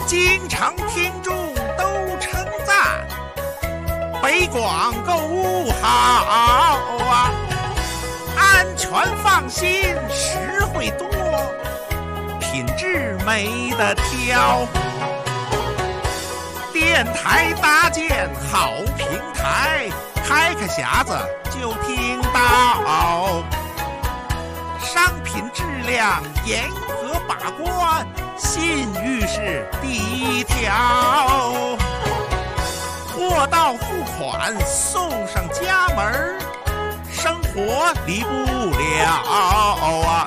经常听众都称赞北广购物好啊，安全放心，实惠多，品质没得挑。电台搭建好平台，开个匣子就听到，商品质量严格把关，信誉是第一条。货到付款送上家门，生活离不了啊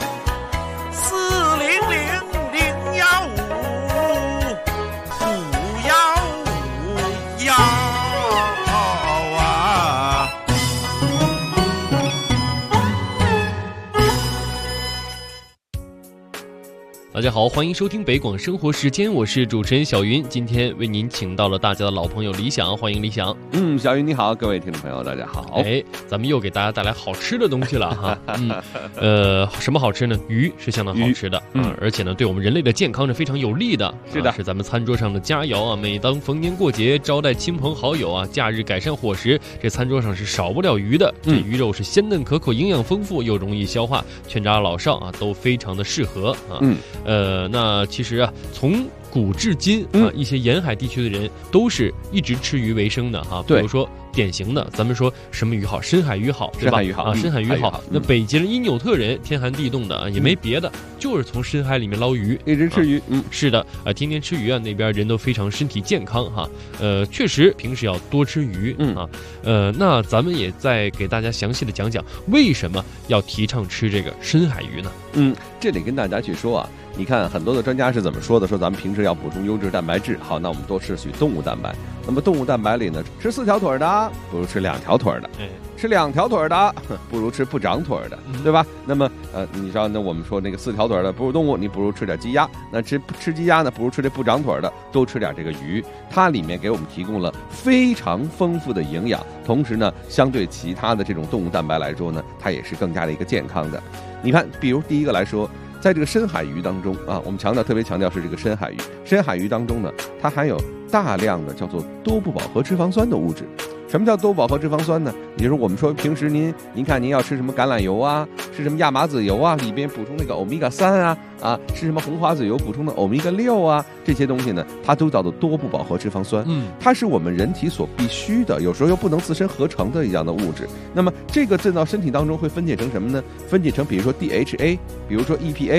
！400-015-515啊！ 大家好，欢迎收听北广生活时间，我是主持人小云。今天为您请到了大家的老朋友李想，欢迎李想。 小云你好，各位听众朋友大家好。 咱们又给大家带来好吃的东西了哈。什么好吃呢？鱼是相当好吃的，而且呢，对我们人类的健康是非常有利的。 是的， 是咱们餐桌上的佳肴啊。每当逢年过节招待亲朋好友啊，假日改善伙食，这餐桌上是少不了鱼的。这鱼肉是鲜嫩可口，营养丰富，又容易消化，全家老少啊都非常的适合啊。那其实啊，从古至今啊，一些沿海地区的人都是一直吃鱼为生的哈。比如说典型的，咱们说什么鱼好？深海鱼好，对吧？深海鱼好。那北极的因纽特人，天寒地冻的也没别的，就是从深海里面捞鱼， 一直吃鱼。 是的天天吃鱼啊，那边人都非常身体健康哈。确实平时要多吃鱼那咱们也再给大家详细的讲讲，为什么要提倡吃这个深海鱼呢？ 这里跟大家去说啊。你看很多的专家是怎么说的？说咱们平时要补充优质蛋白质，好，那我们多摄取动物蛋白。那么动物蛋白里呢，吃4条腿的不如吃2条腿的，吃2条腿的不如吃不长腿的，对吧？那么你知道，那我们说那个4条腿的哺乳动物，你不如吃点鸡鸭。那吃鸡鸭呢，不如吃这不长腿的，多吃点这个鱼。它里面给我们提供了非常丰富的营养，同时呢，相对其他的这种动物蛋白来说呢，它也是更加的一个健康的。你看，比如第一个来说。在这个深海鱼当中啊，我们特别强调是这个深海鱼。深海鱼当中呢，它含有大量的叫做多不饱和脂肪酸的物质。什么叫多不饱和脂肪酸呢？也就是我们说平时您看您要吃什么橄榄油啊，吃什么亚麻籽油啊，里边补充那个欧米伽3吃什么红花籽油补充的欧米伽6啊，这些东西呢，它都叫做多不饱和脂肪酸。它是我们人体所必须的，有时候又不能自身合成的一样的物质。那么这个进到身体当中会分解成什么呢？分解成比如说 DHA， 比如说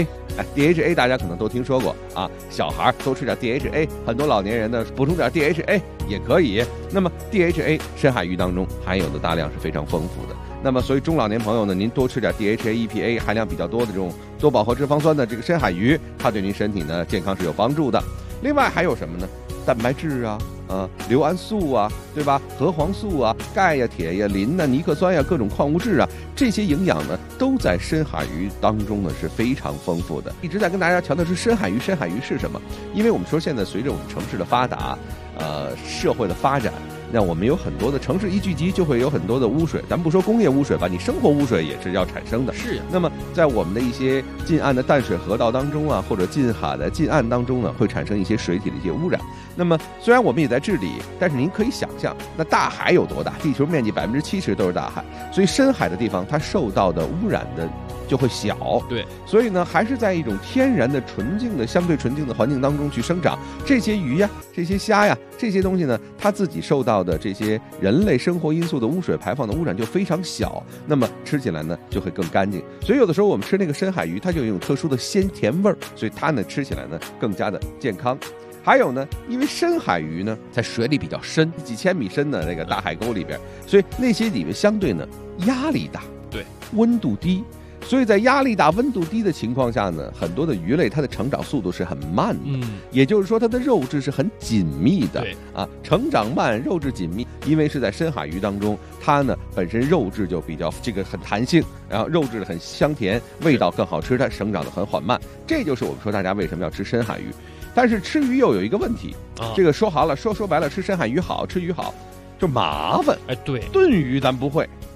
EPA。DHA 大家可能都听说过啊，小孩多吃点 DHA， 很多老年人呢补充点 DHA 也可以。那么 DHA 深海鱼当中含有的大量是非常丰富的。那么所以中老年朋友呢，您多吃点 DHA、EPA 含量比较多的这种多饱和脂肪酸的这个深海鱼，它对您身体呢健康是有帮助的。另外还有什么呢？蛋白质硫胺素啊，对吧？核黄素啊，钙呀、铁呀、磷呐、尼克酸呀，各种矿物质啊，这些营养呢都在深海鱼当中呢是非常丰富的。一直在跟大家强调是深海鱼是什么？因为我们说现在随着我们城市的发达，社会的发展，那我们有很多的城市一聚集就会有很多的污水，咱们不说工业污水吧，你生活污水也是要产生的。 是。 那么在我们的一些近岸的淡水河道当中啊，或者近海的近岸当中呢，会产生一些水体的一些污染。那么虽然我们也在治理，但是您可以想象，那大海有多大？地球面积70%都是大海，所以深海的地方它受到的污染的就会小。 对， 所以呢，还是在一种天然的纯净的相对纯净的环境当中去生长。这些鱼呀，这些虾呀，这些东西呢，它自己受到的这些人类生活因素的污水排放的污染就非常小，那么吃起来呢就会更干净。所以有的时候我们吃那个深海鱼，它就有一种特殊的鲜甜味儿，所以它呢吃起来呢更加的健康。还有呢，因为深海鱼呢在水里比较深，几千米深的那个大海沟里边，所以那些里面相对呢压力大， 对， 温度低。所以在压力大、温度低的情况下呢，很多的鱼类它的成长速度是很慢的，也就是说它的肉质是很紧密的，成长慢，肉质紧密。因为是在深海鱼当中，它呢本身肉质就比较很弹性，然后肉质很香甜，味道更好吃，它生长的很缓慢。这就是我们说大家为什么要吃深海鱼。但是吃鱼又有一个问题，这个说白了，吃深海鱼好，吃鱼好就麻烦。 对， 炖鱼咱不会。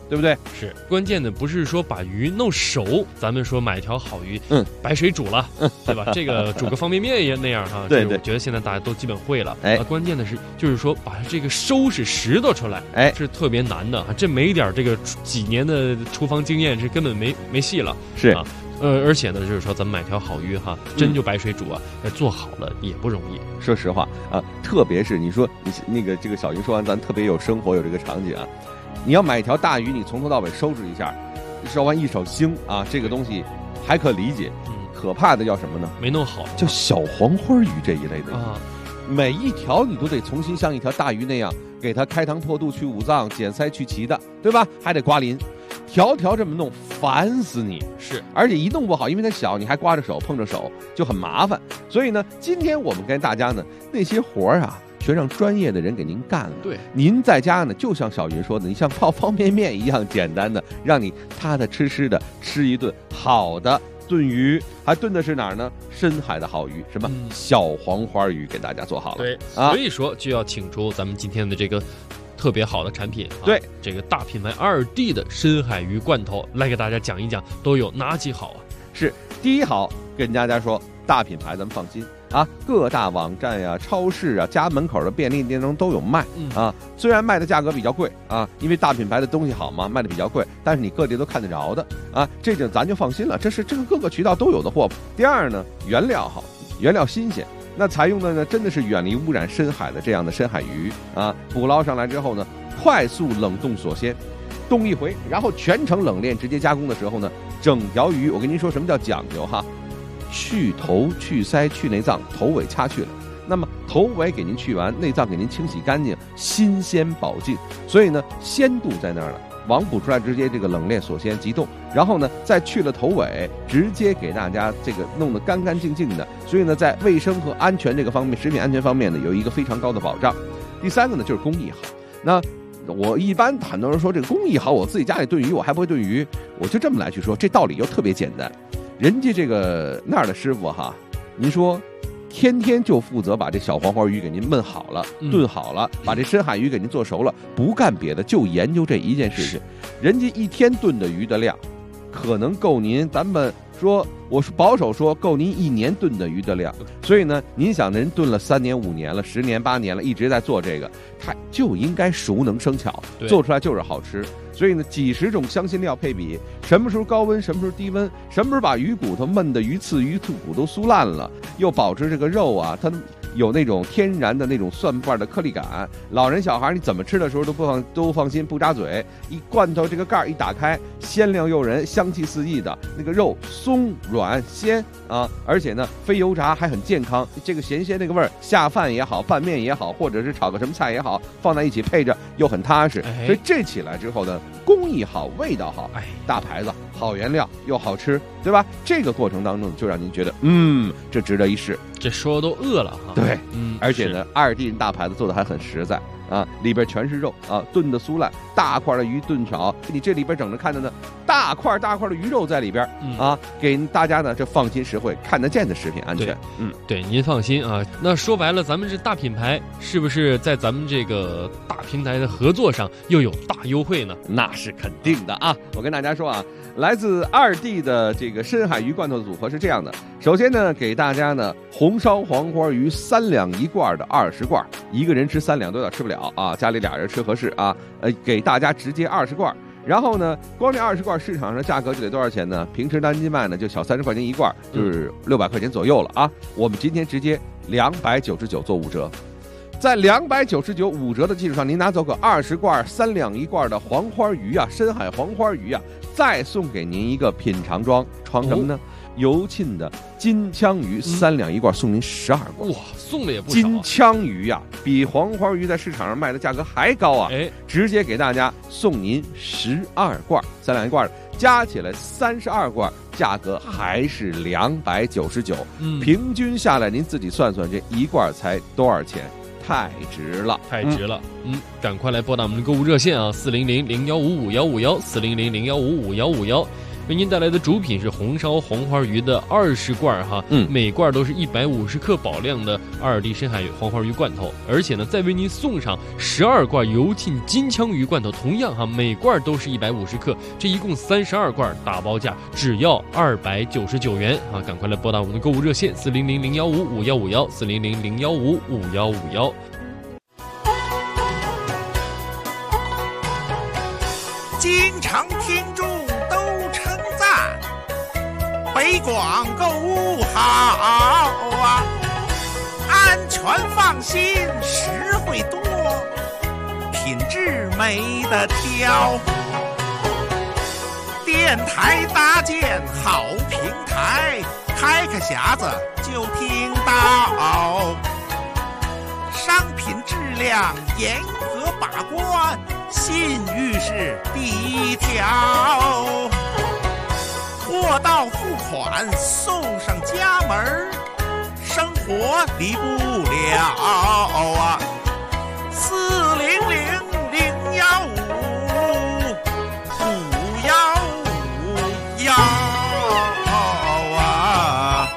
对不对？ 是，关键的不是说把鱼弄熟，咱们说买条好鱼，白水煮了，对吧？这个煮个方便面也那样哈。 对， 我觉得现在大家都基本会了。关键的是就是说把这个收拾拾掇出来，是特别难的。这没点这个几年的厨房经验，是根本没戏了。 是啊。而且呢，就是说咱们买条好鱼哈，真就白水煮啊，做好了也不容易。 说实话啊，特别是你说你那个这个小云说完，咱特别有生活有这个场景啊。你要买一条大鱼，你从头到尾收拾一下，烧完一手腥啊，这个东西还可理解。可怕的叫什么呢？ 没弄好， 叫小黄花鱼这一类的啊。每一条你都得重新像一条大鱼那样，给它开膛破肚、去五脏、剪鳃去鳍的，对吧？还得刮鳞。条条这么弄，烦死你！ 是， 而且一弄不好，因为它小，你还刮着手、碰着手，就很麻烦。所以呢，今天我们跟大家呢，那些活儿啊，全让专业的人给您干了。 对， 您在家呢，就像小云说的，你像泡方便面一样简单的，让你踏踏实实的吃一顿好的炖鱼，还炖的是哪儿呢？深海的好鱼，什么小黄花鱼，给大家做好了。 对，所以说就要请出咱们今天的这个特别好的产品， 对， 这个大品牌2D 的深海鱼罐头，来给大家讲一讲都有哪几好啊？ 是第一好，跟大家说，大品牌咱们放心啊，各大网站呀、超市啊、家门口的便利店中都有卖啊。虽然卖的价格比较贵啊，因为大品牌的东西好嘛，卖的比较贵，但是你各地都看得着的啊，这就咱就放心了，这个各个渠道都有的货。第二呢，原料好，原料新鲜。那采用的呢，真的是远离污染深海的这样的深海鱼啊，捕捞上来之后呢，快速冷冻锁鲜，冻一回，然后全程冷链直接加工的时候呢，整条鱼，我跟您说什么叫讲究哈，去头、去鳃、去内脏，头尾掐去了。那么头尾给您去完，内脏给您清洗干净，新鲜保净，所以呢，鲜度在那儿了。网捕出来直接这个冷链锁鲜急冻，然后呢再去了头尾，直接给大家这个弄得干干净净的，所以呢在卫生和安全这个方面，食品安全方面呢有一个非常高的保障。第三个呢就是工艺好。那我一般很多人说这个工艺好，我自己家里炖鱼我还不会炖鱼，我就这么来去说，这道理又特别简单。人家这个那儿的师傅哈，您说天天就负责把这小黄花鱼给您焖好了、炖好了，把这深海鱼给您做熟了，不干别的，就研究这一件事情。人家一天炖的鱼的量，可能够您，咱们说，我是保守说够您1年炖的鱼的量。所以呢，您想人炖了3年、5年了、10年、8年了，一直在做这个，他就应该熟能生巧，做出来就是好吃。所以呢，几十种香辛料配比，什么时候高温，什么时候低温，什么时候把鱼骨头焖的鱼刺、鱼肚骨都酥烂了，又保持这个肉啊，它有那种天然的那种蒜瓣的颗粒感。老人小孩你怎么吃的时候都放心，不扎嘴。一罐头这个盖一打开，鲜亮诱人，香气四溢的，那个肉松软鲜啊，而且呢非油炸，还很健康。这个咸鲜那个味儿，下饭也好，拌面也好，或者是炒个什么菜也好，放在一起配着又很踏实。所以这起来之后呢，工艺好，味道好，大牌子，好原料又好吃，对吧？这个过程当中就让您觉得，这值得一试。 这说都饿了哈。 对，而且呢，2D 人大牌子做的还很实在啊，里边全是肉啊，炖的酥烂，大块的鱼炖巧，你这里边整着看着呢，大块的鱼肉在里边啊，给大家呢这放心实惠，看得见的食品安全。 对，您放心啊。那说白了，咱们这大品牌是不是在咱们这个大平台的合作上又有大优惠呢？ 那是肯定的啊！我跟大家说啊，来自2D 的这个深海鱼罐头的组合是这样的。首先呢，给大家呢红烧黄花鱼3两1罐的20罐，一个人吃3两都有点吃不了啊，家里俩人吃合适啊。给大家直接20罐。然后呢，光这20罐市场上价格就得多少钱呢？平时单斤卖呢就小30块钱1罐，就是600块钱左右了啊。我们今天直接299做5折。在299 5折的基础上，您拿走个20罐3两1罐的黄花鱼啊，深海黄花鱼啊，再送给您一个品尝装什么呢？油浸的金枪鱼3两1罐，送您12罐。 哇，送的也不少。 金枪鱼呀，比黄花鱼在市场上卖的价格还高啊！直接给大家送您12罐3两1罐，加起来32罐，价格还是299。平均下来您自己算算，这1罐才多少钱？太值了， 太值了！赶快来拨打我们的购物热线啊，400-0155-151，400-0155-151。 为您带来的主品是红烧黄花鱼的20罐哈，每罐都是150克保量的2滴深海黄花鱼罐头，而且呢再为您送上12罐油浸金枪鱼罐头，同样哈每罐都是150克，这一共32罐，打包价只要299元啊！赶快来拨打我们的购物热线400-015-5151，400-015-5151。 经常听众都称赞北广购物好啊，安全放心，实惠多，品质没得挑。电台搭建好平台，开个匣子就听到，商品质量严格把关，信誉是第一条，货到付款送上家门，生活离不了啊！400-015-5151啊！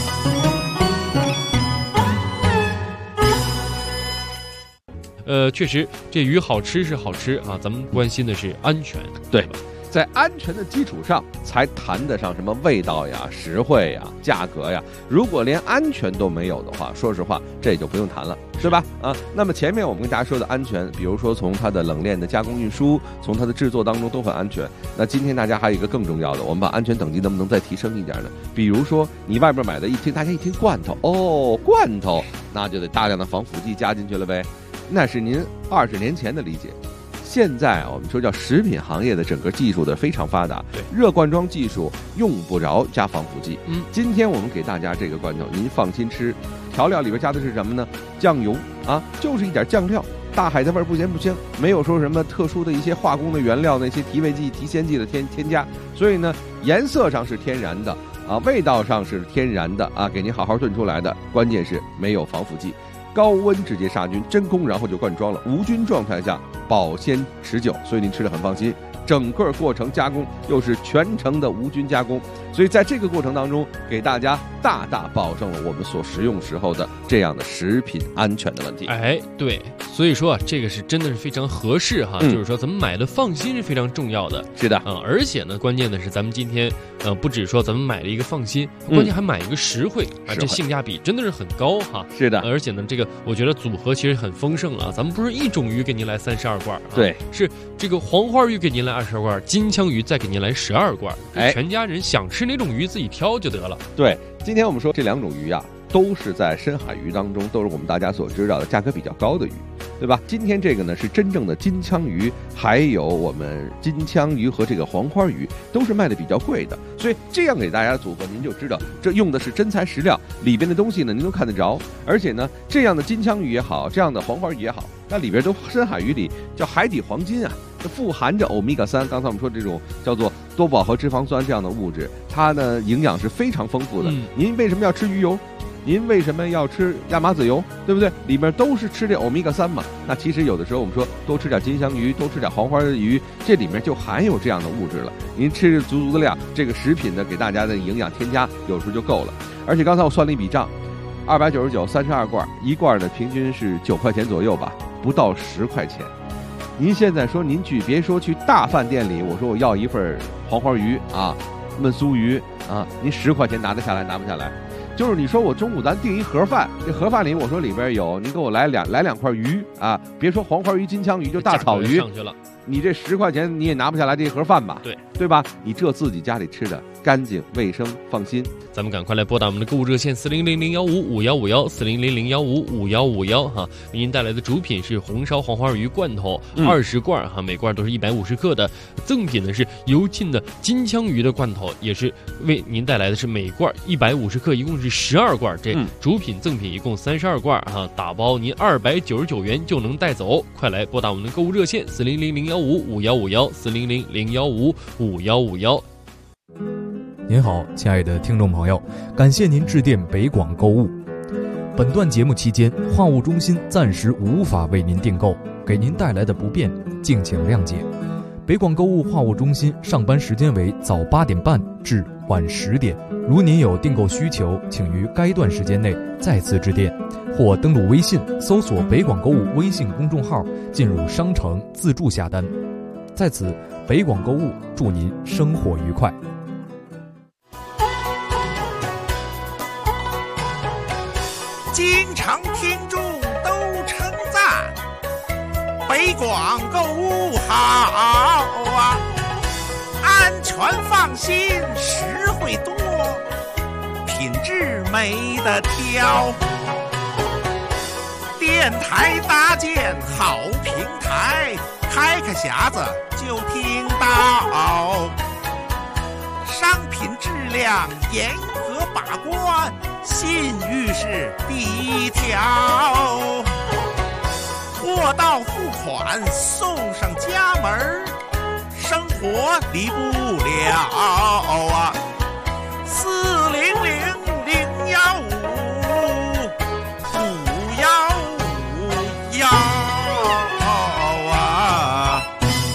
确实，这鱼好吃是好吃啊，咱们关心的是安全， 对吧？在安全的基础上，才谈得上什么味道呀、实惠呀、价格呀。如果连安全都没有的话，说实话，这就不用谈了，对吧？啊，那么前面我们跟大家说的安全，比如说从它的冷链的加工运输，从它的制作当中都很安全。那今天大家还有一个更重要的，我们把安全等级能不能再提升一点呢？比如说你外边买的大家一听罐头，罐头，那就得大量的防腐剂加进去了呗。那是您20年前的理解。现在我们说叫食品行业的整个技术的非常发达，热灌装技术用不着加防腐剂。今天我们给大家这个罐头，您放心吃。调料里边加的是什么呢？酱油啊，就是一点酱料，大海的味儿不咸不香，没有说什么特殊的一些化工的原料，那些提味剂、提鲜剂的添加。所以呢，颜色上是天然的啊，味道上是天然的啊，给您好好炖出来的。关键是没有防腐剂。高温直接杀菌，真空然后就灌装了，无菌状态下保鲜持久，所以您吃得很放心。整个过程加工又是全程的无菌加工，所以在这个过程当中，给大家大大保证了我们所食用时候的这样的食品安全的问题。 哎，对，所以说啊，这个是真的是非常合适哈，就是说咱们买的放心是非常重要的。 是的， 而且呢，关键的是咱们今天不只说咱们买了一个放心，关键还买一个实惠啊，这性价比真的是很高哈。 是的， 而且呢，这个我觉得组合其实很丰盛了，咱们不是一种鱼给您来32罐， 对， 是这个黄花鱼给您来20罐，金枪鱼再给您来12罐，全家人想吃哪种鱼自己挑就得了。 对，今天我们说这2种鱼啊，都是在深海鱼当中，都是我们大家所知道的价格比较高的鱼，对吧？今天这个呢是真正的金枪鱼，还有我们金枪鱼和这个黄花鱼都是卖的比较贵的，所以这样给大家组合，您就知道这用的是真材实料，里边的东西呢您都看得着，而且呢这样的金枪鱼也好，这样的黄花鱼也好，那里边都深海鱼里叫海底黄金啊，富含着欧米伽3，刚才我们说这种叫做多饱和脂肪酸这样的物质，它的营养是非常丰富的。您为什么要吃鱼油？您为什么要吃亚麻籽油？对不对？里面都是吃这欧米伽3嘛。那其实有的时候我们说多吃点金枪鱼，多吃点黄花鱼，这里面就含有这样的物质了。您吃足的量，这个食品呢给大家的营养添加有时候就够了。而且刚才我算了一笔账，299 32罐，一罐呢平均是9块钱左右吧，不到10块钱。您现在说您别说去大饭店里，我说我要一份黄花鱼啊，焖酥鱼啊，您10块钱拿得下来拿不下来？就是你说我中午咱订一盒饭，这盒饭里我说里边有，您给我来两块鱼啊，别说黄花鱼、金枪鱼，就大草鱼上去了， 你这10块钱你也拿不下来这一盒饭吧？对吧？你这自己家里吃的干净卫生放心。 咱们赶快来拨打我们的购物热线400-015-5151，400-015-5151哈，为您带来的主品是红烧黄花鱼罐头20罐哈，每罐都是150克的，赠品呢是油浸的金枪鱼的罐头，也是为您带来的是每罐150克，一共是12罐，这主品赠品一共32罐哈，打包您299元就能带走，快来拨打我们的购物热线400-015-5151，400-015-5151。 您好，亲爱的听众朋友，感谢您致电北广购物。本段节目期间，话务中心暂时无法为您订购，给您带来的不便，敬请谅解。 北广购物话务中心上班时间为早8点半至晚10点。如您有订购需求，请于该段时间内再次致电，或登录微信搜索北广购物微信公众号，进入商城自助下单。在此，北广购物祝您生活愉快。 经常听众都称赞北广购物好啊，安全放心，实惠多，品质没得挑。电台搭建好平台，开个匣子就听到，商品质量严格把关，信誉是第一条。货到付款送上家门，生活离不了啊！400-015-515啊！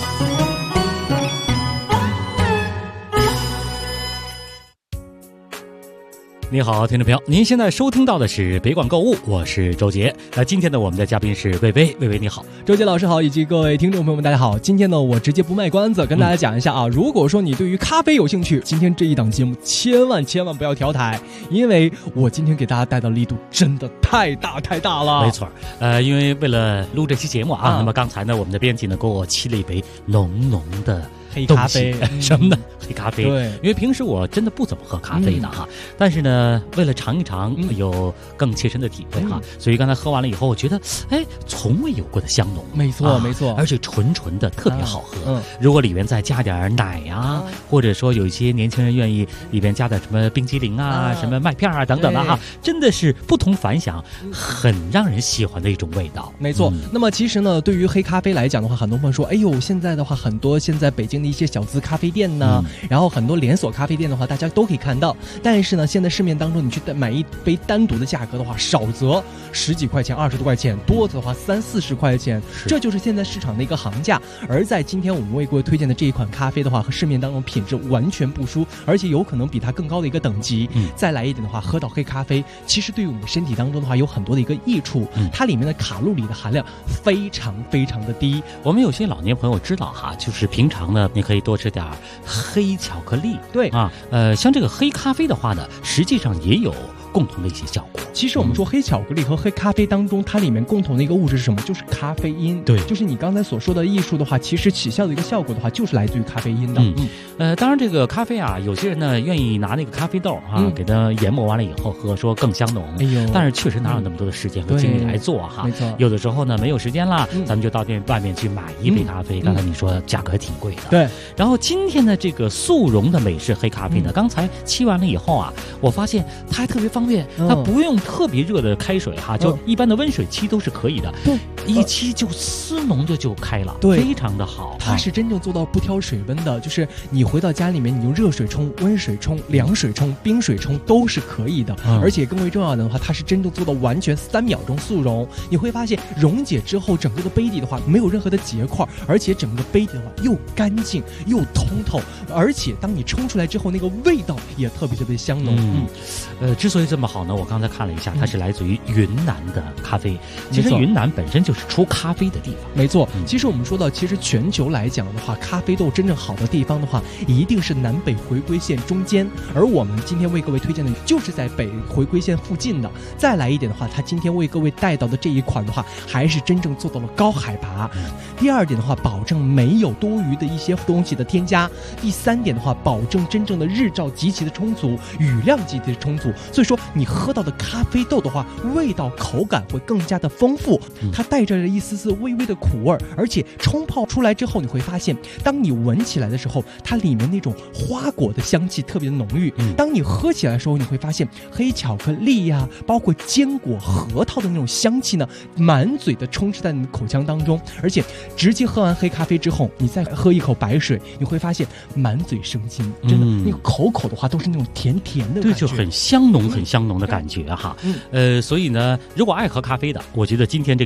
你好，听众朋友，您现在收听到的是北广购物，我是周杰。今天呢，我们的嘉宾是薇薇，薇薇你好， 周杰老师好，以及各位听众朋友们，大家好。今天呢，我直接不卖关子，跟大家讲一下啊，如果说你对于咖啡有兴趣，今天这一档节目千万不要调台，因为我今天给大家带的力度真的太大了。 没错，因为为了录这期节目啊，那么刚才呢，我们的编辑呢给我沏了一杯浓浓的黑咖啡， 什么呢？黑咖啡。 对， 因为平时我真的不怎么喝咖啡的哈，但是呢，为了尝一尝，有更切身的体会哈，所以刚才喝完了以后，我觉得，从未有过的香浓。 没错， 而且纯的，特别好喝。如果里面再加点奶啊，或者说有一些年轻人愿意里边加点什么冰激凌啊、什么麦片啊等等的哈，真的是不同凡响，很让人喜欢的一种味道。 没错。那么其实呢，对于黑咖啡来讲的话，很多朋友说，哎呦，现在的话，很多现在北京的一些小资咖啡店呢，然后很多连锁咖啡店的话，大家都可以看到。但是呢，现在市面当中你去买一杯单独的价格的话，少则10几块钱、20多块钱，多的话30-40块钱，这就是现在市场的一个行价。而在今天我们为各位推荐的这一款咖啡的话，和市面当中品质完全不输，而且有可能比它更高的一个等级。再来一点的话，喝到黑咖啡，其实对于我们身体当中的话有很多的一个益处。它里面的卡路里的含量非常的低。 我们有些老年朋友知道哈，就是平常呢，你可以多吃点黑巧克力。 对啊， 像这个黑咖啡的话呢，实际上也有共同的一些效果。 其实我们说黑巧克力和黑咖啡当中，它里面共同的一个物质是什么？就是咖啡因。 对， 就是你刚才所说的艺术的话，其实起效的一个效果的话，就是来自于咖啡因的。 当然这个咖啡啊，有些人呢愿意拿那个咖啡豆啊，给它研磨完了以后喝，说更香浓。但是确实哪有那么多的时间和精力来做哈？ 没错。 有的时候呢没有时间啦，咱们就到店外面去买一杯咖啡。刚才你说价格挺贵的。 对。 然后今天的这个速溶的美式黑咖啡呢，刚才沏完了以后啊，我发现它还特别方便，它不用特别热的开水哈，就一般的温水沏都是可以的。一沏就丝浓的就开了，非常的好。 它是真正做到不挑水温的，就是你回到家里面，你用热水冲、温水冲、凉水冲、冰水冲都是可以的。而且更为重要的话，它是真正做到完全3秒钟速溶。你会发现溶解之后，整个的杯底的话没有任何的结块，而且整个杯底的话又干净又通透，而且当你冲出来之后，那个味道也特别香浓。 之所以这么好呢，我刚才看了一下，它是来自于云南的咖啡。其实云南本身就是出咖啡的地方。 没错。其实我们说到，其实全球来讲的话，咖啡豆真正好的地方的话，一定是南北回归线中间。而我们今天为各位推荐的，就是在北回归线附近的。再来一点的话，它今天为各位带到的这一款的话，还是真正做到了高海拔。第二点的话，保证没有多余的一些东西的添加。第三点的话，保证真正的日照极其的充足，雨量极其的充足。所以说你喝到的咖啡豆的话，味道口感会更加的丰富，它带着一丝丝微微的苦味，而且冲泡出来之后，你会发现当你闻起来的时候，它里面那种花果的香气特别的浓郁。当你喝起来的时候，你会发现黑巧克力呀，包括坚果、核桃的那种香气呢，满嘴的充斥在你的口腔当中。而且直接喝完黑咖啡之后，你再喝一口白水，你会发现满嘴生津，真的那个口的话都是那种甜甜的感觉， 对，就很香浓的感觉哈。所以呢，如果爱喝咖啡的，我觉得今天这个组合呢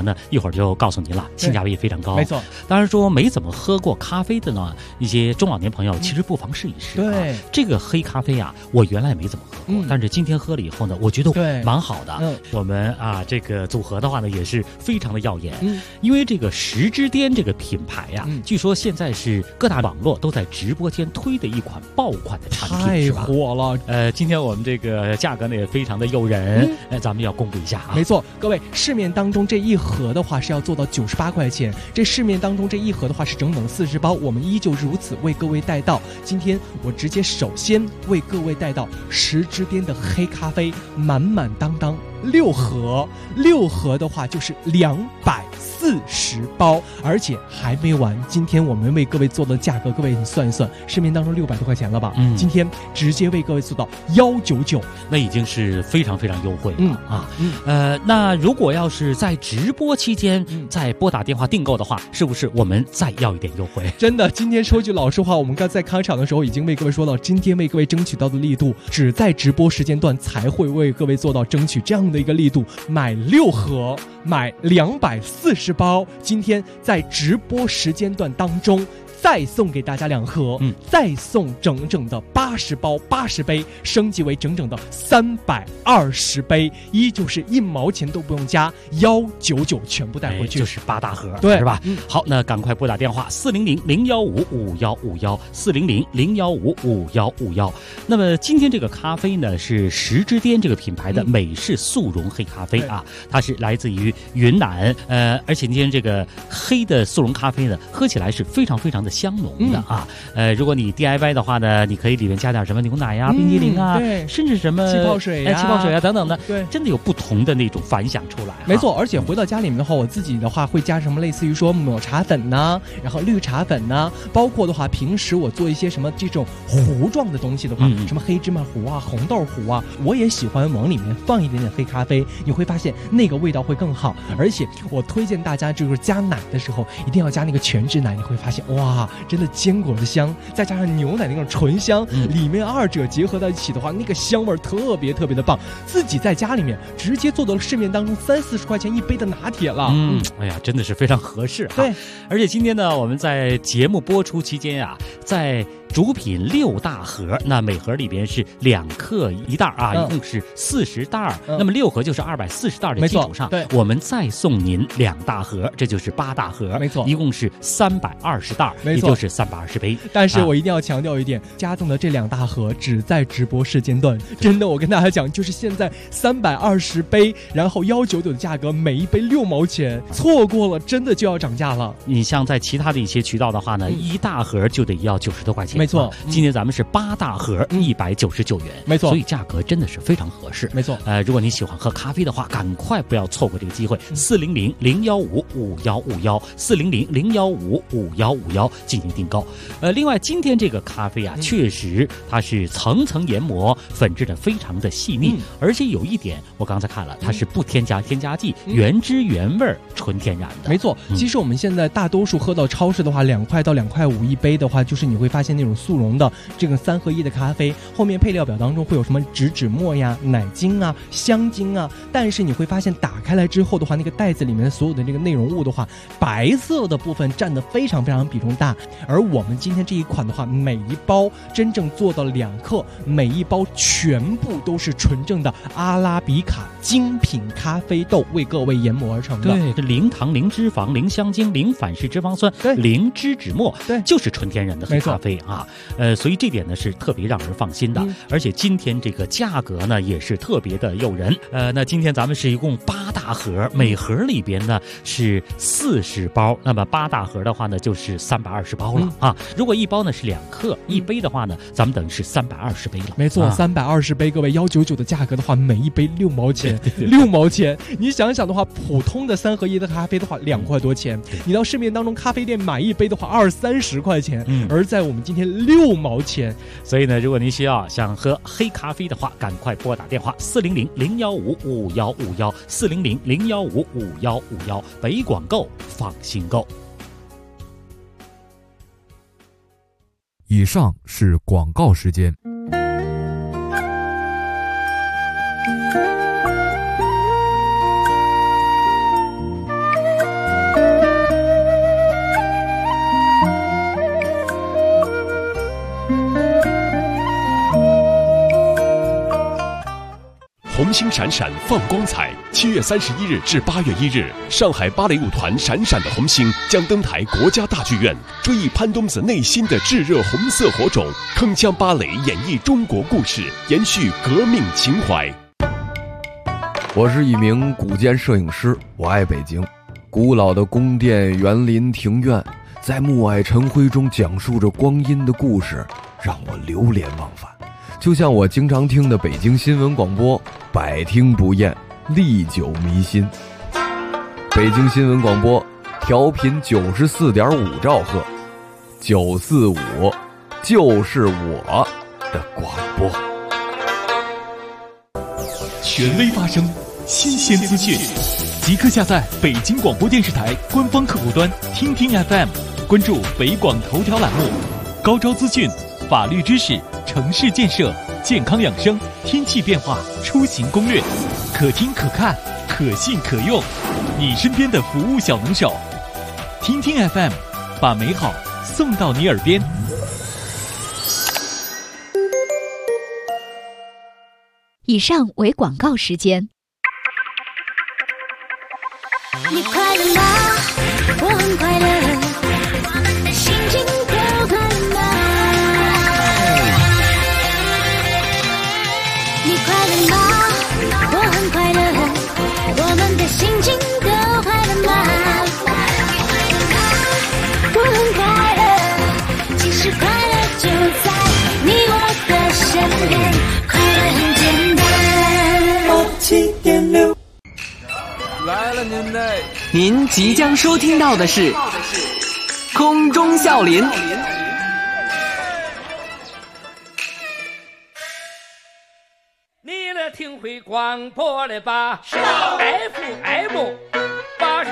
呢，一会儿就告诉您了，性价比非常高。 没错， 当然说没怎么喝过咖啡的呢，一些中老年朋友其实不妨试一试。 对， 这个黑咖啡啊，我原来没怎么喝过，但是今天喝了以后呢，我觉得蛮好的。我们啊，这个组合的话呢，也是非常的耀眼。因为这个时之巅这个品牌呀，据说现在是各大网络都在直播间推的一款爆款的产品，是吧？ 太火了。 今天我们这个价格呢也非常的诱人，咱们要公布一下啊。 没错，各位，市面当中这一盒的话是要做到98块钱，这市面当中这一盒的话是整整40包，我们依旧如此为各位带到。今天我直接首先为各位带到时之巅的黑咖啡，满满当当6盒的话就是240包，而且还没完。今天我们为各位做的价格，各位你算一算，市面当中600多块钱了吧？今天直接为各位做到199， 那已经是非常非常优惠了那如果要是在直播期间再拨打电话订购的话，是不是我们再要一点优惠？ 真的，今天说句老实话，我们刚在开场的时候已经为各位说到，今天为各位争取到的力度，只在直播时间段才会为各位做到争取这样的一个力度。买6盒，买240包，今天在直播时间段当中再送给大家2盒，再送整整的80包80杯，升级为整整的320杯，依旧是1毛钱都不用加，199全部带回去， 就是8大盒， 对， 是吧？好，那赶快拨打电话400-015-5151，400-015-5151。那么今天这个咖啡呢，是时之巅这个品牌的美式速溶黑咖啡啊，它是来自于云南，而且今天这个黑的速溶咖啡呢，喝起来是非常非常的香浓的啊。如果你 DIY 的话呢，你可以里面加点什么牛奶呀、冰激凌啊，甚至什么气泡水啊等等的， 对， 真的有不同的那种反响出来。 没错，而且回到家里面的话，我自己的话会加什么类似于说抹茶粉呐，然后绿茶粉呐，包括的话平时我做一些什么这种糊状的东西的话，什么黑芝麻糊啊、红豆糊啊，我也喜欢往里面放一点点黑咖啡，你会发现那个味道会更好。而且我推荐大家就是加奶的时候一定要加那个全脂奶，你会发现哇，真的坚果的香，再加上牛奶那种醇香，里面二者结合在一起的话，那个香味特别特别的棒。自己在家里面直接做到了市面当中30-40块钱一杯的拿铁了。 哎呀，真的是非常合适啊。 对， 而且今天呢，我们在节目播出期间啊，在主品6大盒，那每盒里边是2克1袋啊，一共是40袋。那么6盒就是240袋的基础上， 对， 我们再送您2大盒，这就是8大盒， 没错， 一共是320袋，也就是320杯。 但是我一定要强调一点，加赠的这2大盒只在直播时间段，真的，我跟大家讲，就是现在320杯，然后199的价格，每一杯6毛钱，错过了真的就要涨价了。 你像在其他的一些渠道的话呢，一大盒就得要90多块钱。 没错， 今天咱们是8大盒，199元。 没错， 所以价格真的是非常合适。 没错， 如果你喜欢喝咖啡的话，赶快不要错过这个机会。400-015-5151，400-015-5151进行订购。另外今天这个咖啡啊，确实它是层层研磨，粉质的非常的细腻，而且有一点我刚才看了，它是不添加添加剂，原汁原味纯天然的。 没错，其实我们现在大多数喝到超市的话，2块到2块5一杯的话，就是你会发现那种速溶的这个3合1的咖啡，后面配料表当中会有什么植脂末呀、奶精啊、香精啊，但是你会发现打开来之后的话，那个袋子里面的所有的这个内容物的话，白色的部分占得非常非常比重大。而我们今天这一款的话，每一包真正做到2克，每一包全部都是纯正的阿拉比卡精品咖啡豆为各位研磨而成的。 对，这零糖、零脂肪、零香精、零反式脂肪酸、零脂脂末， 对， 就是纯天然的黑咖啡啊。所以这点呢是特别让人放心的。而且今天这个价格呢也是特别的诱人。那今天咱们是一共8大盒，每盒里边呢是40包，那么8大盒的话呢就是320包了啊。如果一包呢是2克，一杯的话呢，咱们等于是320杯了。 没错，320杯，各位199的价格的话，每一杯6毛钱，6毛钱。你想想的话，普通的3合1的咖啡的话2块多钱，你到市面当中咖啡店买一杯的话20-30块钱，而在我们今天6毛钱。 所以呢，如果您需要想喝黑咖啡的话，赶快拨打电话400-015-5151，400-015-5151，北广购放心购。 以上是广告时间。 红星闪闪放光彩，7月31日至8月1日，上海芭蕾舞团闪闪的红星将登台国家大剧院，追忆潘冬子内心的炙热红色火种，铿锵芭蕾演绎中国故事，延续革命情怀。 我是一名古建摄影师，我爱北京。古老的宫殿、园林、庭院，在暮霭晨辉中讲述着光阴的故事，让我流连忘返。就像我经常听的北京新闻广播，百听不厌，历久弥新。北京新闻广播调频94.5兆赫，945就是我的广播。 权威发声，新鲜资讯，即刻下载北京广播电视台官方客户端听听 FM， 关注北广头条栏目，高招资讯、法律知识、城市建设、健康养生、天气变化、出行攻略，可听可看，可信可用，你身边的服务小能手。听听 FM， 把美好送到你耳边。 以上为广告时间。 你快乐吗？我很快乐，心情都快乐吗？你快乐吗？我很快乐，我们的心情都快乐吗？我很快乐，其实快乐就在你我的身边，快乐很简单。7.6 来了您即将收听到的是空中笑林。 你来听会广播了吧？是 FM